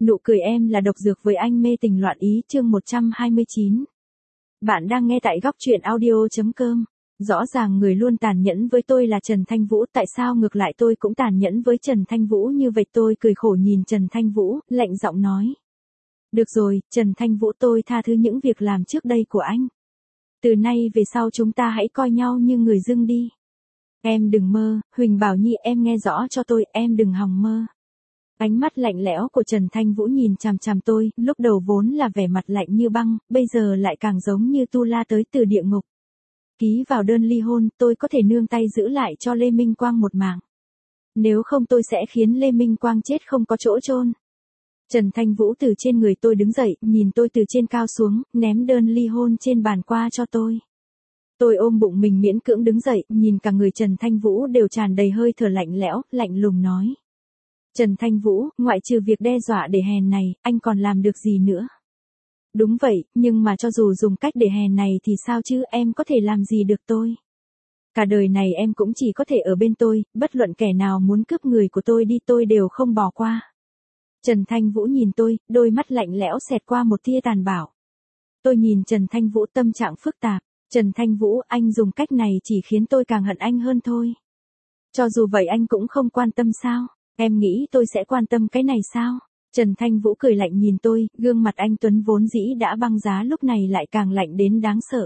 Nụ cười em là độc dược với anh mê tình loạn ý chương 129. Bạn đang nghe tại góc truyện audio.com. Rõ ràng người luôn tàn nhẫn với tôi là Trần Thanh Vũ, tại sao ngược lại tôi cũng tàn nhẫn với Trần Thanh Vũ như vậy? Tôi cười khổ nhìn Trần Thanh Vũ, lạnh giọng nói. Được rồi, Trần Thanh Vũ, tôi tha thứ những việc làm trước đây của anh. Từ nay về sau chúng ta hãy coi nhau như người dưng đi. Em đừng mơ, Huỳnh Bảo Nhi, em nghe rõ cho tôi, em đừng hòng mơ. Ánh mắt lạnh lẽo của Trần Thanh Vũ nhìn chằm chằm tôi, lúc đầu vốn là vẻ mặt lạnh như băng, bây giờ lại càng giống như tu la tới từ địa ngục. Ký vào đơn ly hôn, tôi có thể nương tay giữ lại cho Lê Minh Quang một mạng. Nếu không tôi sẽ khiến Lê Minh Quang chết không có chỗ chôn. Trần Thanh Vũ từ trên người tôi đứng dậy, nhìn tôi từ trên cao xuống, ném đơn ly hôn trên bàn qua cho tôi. Tôi ôm bụng mình miễn cưỡng đứng dậy, nhìn cả người Trần Thanh Vũ đều tràn đầy hơi thở lạnh lẽo, lạnh lùng nói. Trần Thanh Vũ, ngoại trừ việc đe dọa để hèn này, anh còn làm được gì nữa? Đúng vậy, nhưng mà cho dù dùng cách để hèn này thì sao chứ, em có thể làm gì được tôi? Cả đời này em cũng chỉ có thể ở bên tôi, bất luận kẻ nào muốn cướp người của tôi đi tôi đều không bỏ qua. Trần Thanh Vũ nhìn tôi, đôi mắt lạnh lẽo xẹt qua một tia tàn bạo. Tôi nhìn Trần Thanh Vũ tâm trạng phức tạp. Trần Thanh Vũ, anh dùng cách này chỉ khiến tôi càng hận anh hơn thôi. Cho dù vậy anh cũng không quan tâm sao? Em nghĩ tôi sẽ quan tâm cái này sao? Trần Thanh Vũ cười lạnh nhìn tôi, gương mặt anh tuấn vốn dĩ đã băng giá lúc này lại càng lạnh đến đáng sợ.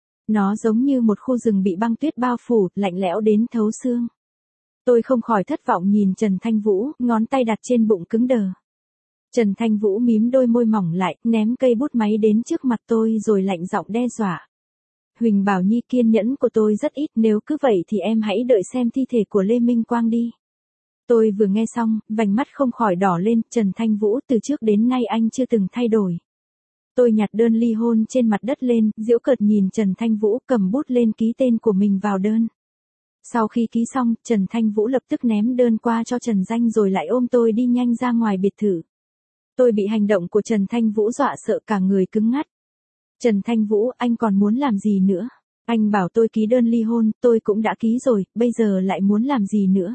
Nó giống như một khu rừng bị băng tuyết bao phủ, lạnh lẽo đến thấu xương. Tôi không khỏi thất vọng nhìn Trần Thanh Vũ, ngón tay đặt trên bụng cứng đờ. Trần Thanh Vũ mím đôi môi mỏng lại, ném cây bút máy đến trước mặt tôi rồi lạnh giọng đe dọa. Huỳnh Bảo Nhi, kiên nhẫn của tôi rất ít, nếu cứ vậy thì em hãy đợi xem thi thể của Lê Minh Quang đi. Tôi vừa nghe xong, vành mắt không khỏi đỏ lên. Trần Thanh Vũ, từ trước đến nay anh chưa từng thay đổi. Tôi nhặt đơn ly hôn trên mặt đất lên, giễu cợt nhìn Trần Thanh Vũ, cầm bút lên ký tên của mình vào đơn. Sau khi ký xong, Trần Thanh Vũ lập tức ném đơn qua cho Trần Danh rồi lại ôm tôi đi nhanh ra ngoài biệt thự. Tôi bị hành động của Trần Thanh Vũ dọa sợ cả người cứng ngắt. Trần Thanh Vũ, anh còn muốn làm gì nữa? Anh bảo tôi ký đơn ly hôn, tôi cũng đã ký rồi, bây giờ lại muốn làm gì nữa?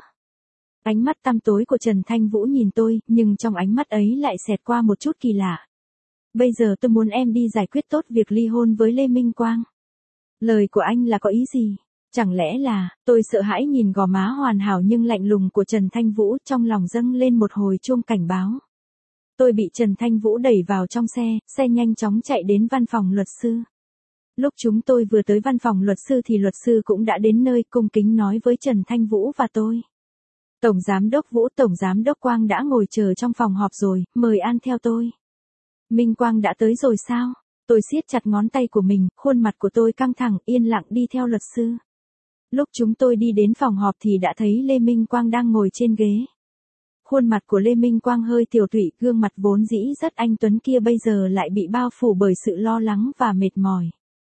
Ánh mắt tăm tối của Trần Thanh Vũ nhìn tôi, nhưng trong ánh mắt ấy lại xẹt qua một chút kỳ lạ. Bây giờ tôi muốn em đi giải quyết tốt việc ly hôn với Lê Minh Quang. Lời của anh là có ý gì? Chẳng lẽ là, tôi sợ hãi nhìn gò má hoàn hảo nhưng lạnh lùng của Trần Thanh Vũ, trong lòng dâng lên một hồi chuông cảnh báo. Tôi bị Trần Thanh Vũ đẩy vào trong xe nhanh chóng chạy đến văn phòng luật sư. Lúc chúng tôi vừa tới văn phòng luật sư thì luật sư cũng đã đến nơi, cung kính nói với Trần Thanh Vũ và tôi. Tổng Giám đốc Vũ, Tổng Giám đốc Quang đã ngồi chờ trong phòng họp rồi, mời An theo tôi. Minh Quang đã tới rồi sao? Tôi siết chặt ngón tay của mình, khuôn mặt của tôi căng thẳng, yên lặng đi theo luật sư. Lúc chúng tôi đi đến phòng họp thì đã thấy Lê Minh Quang đang ngồi trên ghế. Khuôn mặt của Lê Minh Quang hơi tiều tụy, gương mặt vốn dĩ rất anh tuấn kia bây giờ lại bị bao phủ bởi sự lo lắng và mệt mỏi.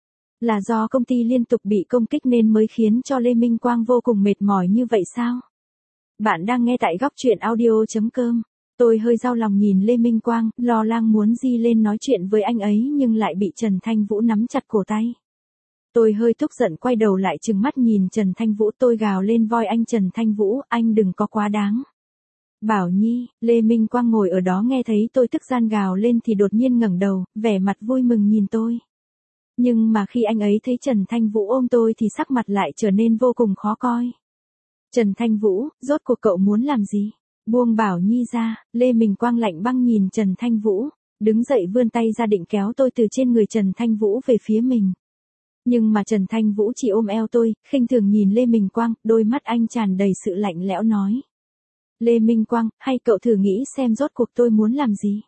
Là do công ty liên tục bị công kích nên mới khiến cho Lê Minh Quang vô cùng mệt mỏi như vậy sao? Bạn đang nghe tại góc truyện audio.com. Tôi hơi đau lòng nhìn Lê Minh Quang, lo lắng muốn di lên nói chuyện với anh ấy nhưng lại bị Trần Thanh Vũ nắm chặt cổ tay. Tôi hơi tức giận quay đầu lại trừng mắt nhìn Trần Thanh Vũ, tôi gào lên voi anh Trần Thanh Vũ, anh đừng có quá đáng. Bảo Nhi, Lê Minh Quang ngồi ở đó nghe thấy tôi tức gian gào lên thì đột nhiên ngẩng đầu, vẻ mặt vui mừng nhìn tôi. Nhưng mà khi anh ấy thấy Trần Thanh Vũ ôm tôi thì sắc mặt lại trở nên vô cùng khó coi. Trần Thanh Vũ, rốt cuộc cậu muốn làm gì? Buông Bảo Nhi ra. Lê Minh Quang lạnh băng nhìn Trần Thanh Vũ, đứng dậy vươn tay ra định kéo tôi từ trên người Trần Thanh Vũ về phía mình. Nhưng mà Trần Thanh Vũ chỉ ôm eo tôi, khinh thường nhìn Lê Minh Quang, đôi mắt anh tràn đầy sự lạnh lẽo nói. Lê Minh Quang, hay cậu thử nghĩ xem rốt cuộc tôi muốn làm gì?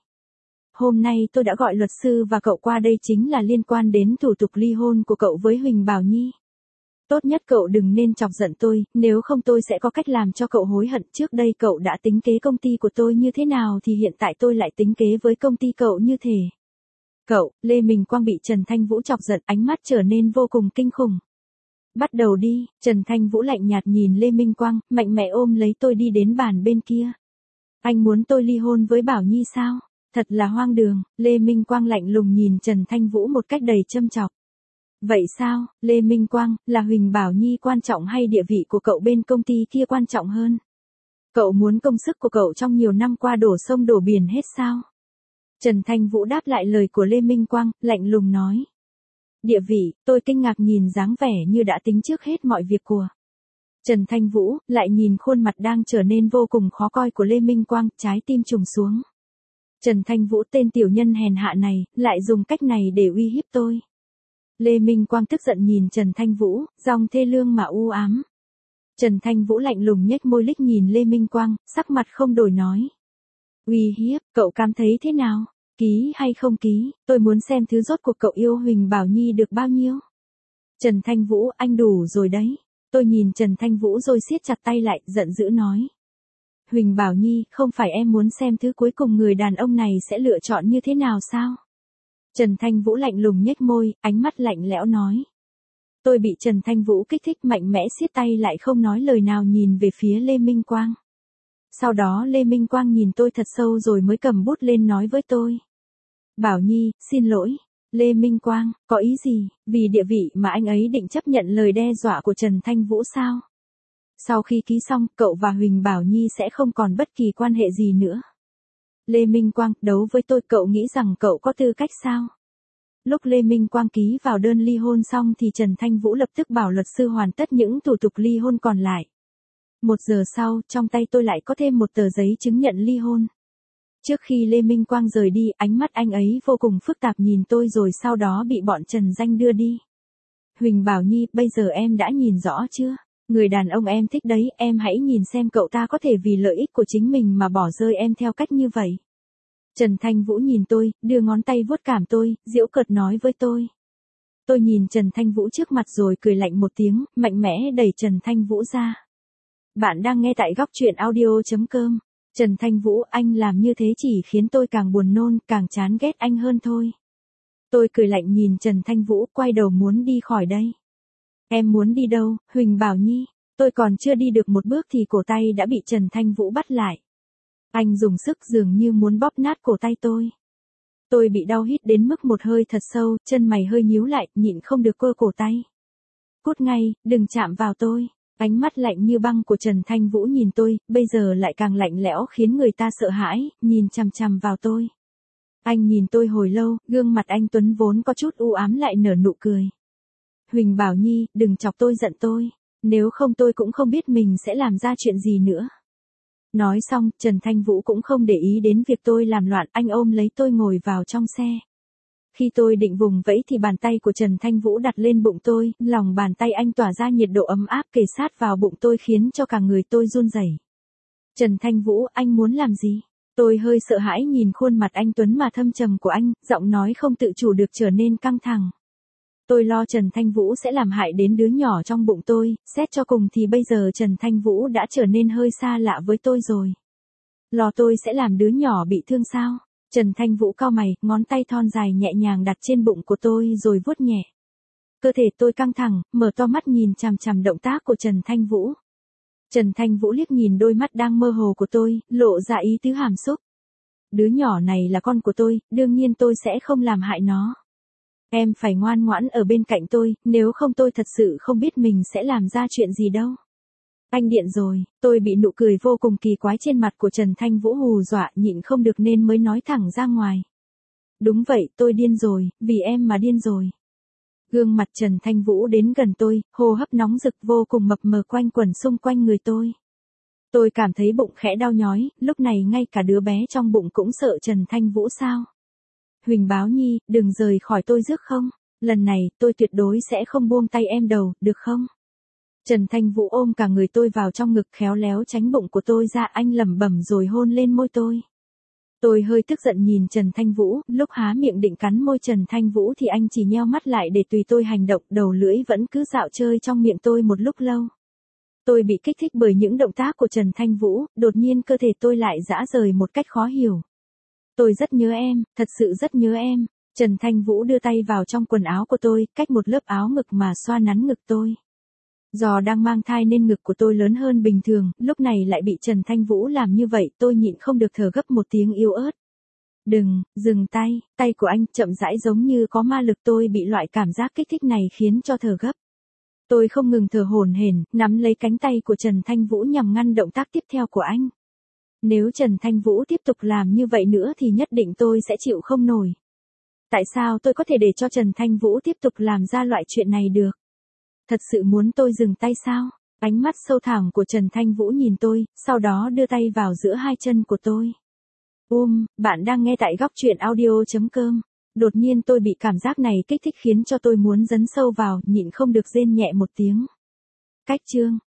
Hôm nay tôi đã gọi luật sư và cậu qua đây chính là liên quan đến thủ tục ly hôn của cậu với Huỳnh Bảo Nhi. Tốt nhất cậu đừng nên chọc giận tôi, nếu không tôi sẽ có cách làm cho cậu hối hận. Trước đây cậu đã tính kế công ty của tôi như thế nào thì hiện tại tôi lại tính kế với công ty cậu như thế. Cậu, Lê Minh Quang bị Trần Thanh Vũ chọc giận, ánh mắt trở nên vô cùng kinh khủng. Bắt đầu đi, Trần Thanh Vũ lạnh nhạt nhìn Lê Minh Quang, mạnh mẽ ôm lấy tôi đi đến bàn bên kia. Anh muốn tôi ly hôn với Bảo Nhi sao? Thật là hoang đường. Lê Minh Quang lạnh lùng nhìn Trần Thanh Vũ một cách đầy châm chọc. Vậy sao, Lê Minh Quang, là Huỳnh Bảo Nhi quan trọng hay địa vị của cậu bên công ty kia quan trọng hơn? Cậu muốn công sức của cậu trong nhiều năm qua đổ sông đổ biển hết sao? Trần Thanh Vũ đáp lại lời của Lê Minh Quang, lạnh lùng nói. Địa vị, tôi kinh ngạc nhìn dáng vẻ như đã tính trước hết mọi việc của Trần Thanh Vũ, lại nhìn khuôn mặt đang trở nên vô cùng khó coi của Lê Minh Quang, trái tim trùng xuống. Trần Thanh Vũ tên tiểu nhân hèn hạ này, lại dùng cách này để uy hiếp tôi. Lê Minh Quang tức giận nhìn Trần Thanh Vũ, giọng thê lương mà u ám. Trần Thanh Vũ lạnh lùng nhếch môi lích nhìn Lê Minh Quang, sắc mặt không đổi nói. Uy hiếp, cậu cảm thấy thế nào? Ký hay không ký, tôi muốn xem thứ rốt cuộc cậu yêu Huỳnh Bảo Nhi được bao nhiêu. Trần Thanh Vũ, anh đủ rồi đấy. Tôi nhìn Trần Thanh Vũ rồi siết chặt tay lại, giận dữ nói. Huỳnh Bảo Nhi, không phải em muốn xem thứ cuối cùng người đàn ông này sẽ lựa chọn như thế nào sao? Trần Thanh Vũ lạnh lùng nhếch môi, ánh mắt lạnh lẽo nói. Tôi bị Trần Thanh Vũ kích thích mạnh mẽ siết tay lại không nói lời nào nhìn về phía Lê Minh Quang. Sau đó Lê Minh Quang nhìn tôi thật sâu rồi mới cầm bút lên nói với tôi. Bảo Nhi, xin lỗi. Lê Minh Quang, có ý gì, vì địa vị mà anh ấy định chấp nhận lời đe dọa của Trần Thanh Vũ sao? Sau khi ký xong, cậu và Huỳnh Bảo Nhi sẽ không còn bất kỳ quan hệ gì nữa. Lê Minh Quang, đấu với tôi, cậu nghĩ rằng cậu có tư cách sao? Lúc Lê Minh Quang ký vào đơn ly hôn xong thì Trần Thanh Vũ lập tức bảo luật sư hoàn tất những thủ tục ly hôn còn lại. 1 giờ sau, trong tay tôi lại có thêm một tờ giấy chứng nhận ly hôn. Trước khi Lê Minh Quang rời đi, ánh mắt anh ấy vô cùng phức tạp nhìn tôi rồi sau đó bị bọn Trần Danh đưa đi. Huỳnh Bảo Nhi, bây giờ em đã nhìn rõ chưa? Người đàn ông em thích đấy, em hãy nhìn xem cậu ta có thể vì lợi ích của chính mình mà bỏ rơi em theo cách như vậy. Trần Thanh Vũ nhìn tôi, đưa ngón tay vuốt cảm tôi, giễu cợt nói với tôi. Tôi nhìn Trần Thanh Vũ trước mặt rồi cười lạnh một tiếng, mạnh mẽ đẩy Trần Thanh Vũ ra. Bạn đang nghe tại góc truyện audio.com. Trần Thanh Vũ, anh làm như thế chỉ khiến tôi càng buồn nôn, càng chán ghét anh hơn thôi. Tôi cười lạnh nhìn Trần Thanh Vũ, quay đầu muốn đi khỏi đây. Em muốn đi đâu, Huỳnh Bảo Nhi? Tôi còn chưa đi được một bước thì cổ tay đã bị Trần Thanh Vũ bắt lại. Anh dùng sức dường như muốn bóp nát cổ tay tôi. Tôi bị đau hít đến mức một hơi thật sâu, chân mày hơi nhíu lại, nhịn không được cơ cổ tay. Cút ngay, đừng chạm vào tôi. Ánh mắt lạnh như băng của Trần Thanh Vũ nhìn tôi, bây giờ lại càng lạnh lẽo khiến người ta sợ hãi, nhìn chằm chằm vào tôi. Anh nhìn tôi hồi lâu, gương mặt anh Tuấn vốn có chút u ám lại nở nụ cười. Huỳnh Bảo Nhi, đừng chọc tôi giận tôi, nếu không tôi cũng không biết mình sẽ làm ra chuyện gì nữa. Nói xong, Trần Thanh Vũ cũng không để ý đến việc tôi làm loạn, anh ôm lấy tôi ngồi vào trong xe. Khi tôi định vùng vẫy thì bàn tay của Trần Thanh Vũ đặt lên bụng tôi, lòng bàn tay anh tỏa ra nhiệt độ ấm áp kề sát vào bụng tôi khiến cho cả người tôi run rẩy. Trần Thanh Vũ, anh muốn làm gì? Tôi hơi sợ hãi nhìn khuôn mặt anh Tuấn mà thâm trầm của anh, giọng nói không tự chủ được trở nên căng thẳng. Tôi lo Trần Thanh Vũ sẽ làm hại đến đứa nhỏ trong bụng tôi, xét cho cùng thì bây giờ Trần Thanh Vũ đã trở nên hơi xa lạ với tôi rồi. Lo tôi sẽ làm đứa nhỏ bị thương sao? Trần Thanh Vũ cau mày, ngón tay thon dài nhẹ nhàng đặt trên bụng của tôi rồi vuốt nhẹ. Cơ thể tôi căng thẳng, mở to mắt nhìn chằm chằm động tác của Trần Thanh Vũ. Trần Thanh Vũ liếc nhìn đôi mắt đang mơ hồ của tôi, lộ ra ý tứ hàm xúc. Đứa nhỏ này là con của tôi, đương nhiên tôi sẽ không làm hại nó. Em phải ngoan ngoãn ở bên cạnh tôi, nếu không tôi thật sự không biết mình sẽ làm ra chuyện gì đâu. Anh điện rồi, tôi bị nụ cười vô cùng kỳ quái trên mặt của Trần Thanh Vũ hù dọa, nhịn không được nên mới nói thẳng ra ngoài. Đúng vậy, tôi điên rồi, vì em mà điên rồi. Gương mặt Trần Thanh Vũ đến gần tôi, hô hấp nóng rực vô cùng mập mờ quanh quẩn xung quanh người tôi. Tôi cảm thấy bụng khẽ đau nhói, lúc này ngay cả đứa bé trong bụng cũng sợ Trần Thanh Vũ sao. Huỳnh Bảo Nhi, đừng rời khỏi tôi rước không? Lần này, tôi tuyệt đối sẽ không buông tay em đâu, được không? Trần Thanh Vũ ôm cả người tôi vào trong ngực khéo léo tránh bụng của tôi ra, anh lẩm bẩm rồi hôn lên môi tôi. Tôi hơi tức giận nhìn Trần Thanh Vũ, lúc há miệng định cắn môi Trần Thanh Vũ thì anh chỉ nheo mắt lại để tùy tôi hành động, đầu lưỡi vẫn cứ dạo chơi trong miệng tôi một lúc lâu. Tôi bị kích thích bởi những động tác của Trần Thanh Vũ, đột nhiên cơ thể tôi lại rã rời một cách khó hiểu. Tôi rất nhớ em, thật sự rất nhớ em. Trần Thanh Vũ đưa tay vào trong quần áo của tôi, cách một lớp áo ngực mà xoa nắn ngực tôi. Do đang mang thai nên ngực của tôi lớn hơn bình thường, lúc này lại bị Trần Thanh Vũ làm như vậy, tôi nhịn không được thở gấp một tiếng yếu ớt. Đừng, dừng tay, tay của anh chậm rãi giống như có ma lực, tôi bị loại cảm giác kích thích này khiến cho thở gấp. Tôi không ngừng thở hổn hển, nắm lấy cánh tay của Trần Thanh Vũ nhằm ngăn động tác tiếp theo của anh. Nếu Trần Thanh Vũ tiếp tục làm như vậy nữa thì nhất định tôi sẽ chịu không nổi. Tại sao tôi có thể để cho Trần Thanh Vũ tiếp tục làm ra loại chuyện này được? Thật sự muốn tôi dừng tay sao? Ánh mắt sâu thẳm của Trần Thanh Vũ nhìn tôi, sau đó đưa tay vào giữa hai chân của tôi. Bạn đang nghe tại góc truyện audio.com. Đột nhiên tôi bị cảm giác này kích thích khiến cho tôi muốn dấn sâu vào, nhịn không được rên nhẹ một tiếng. Cách chương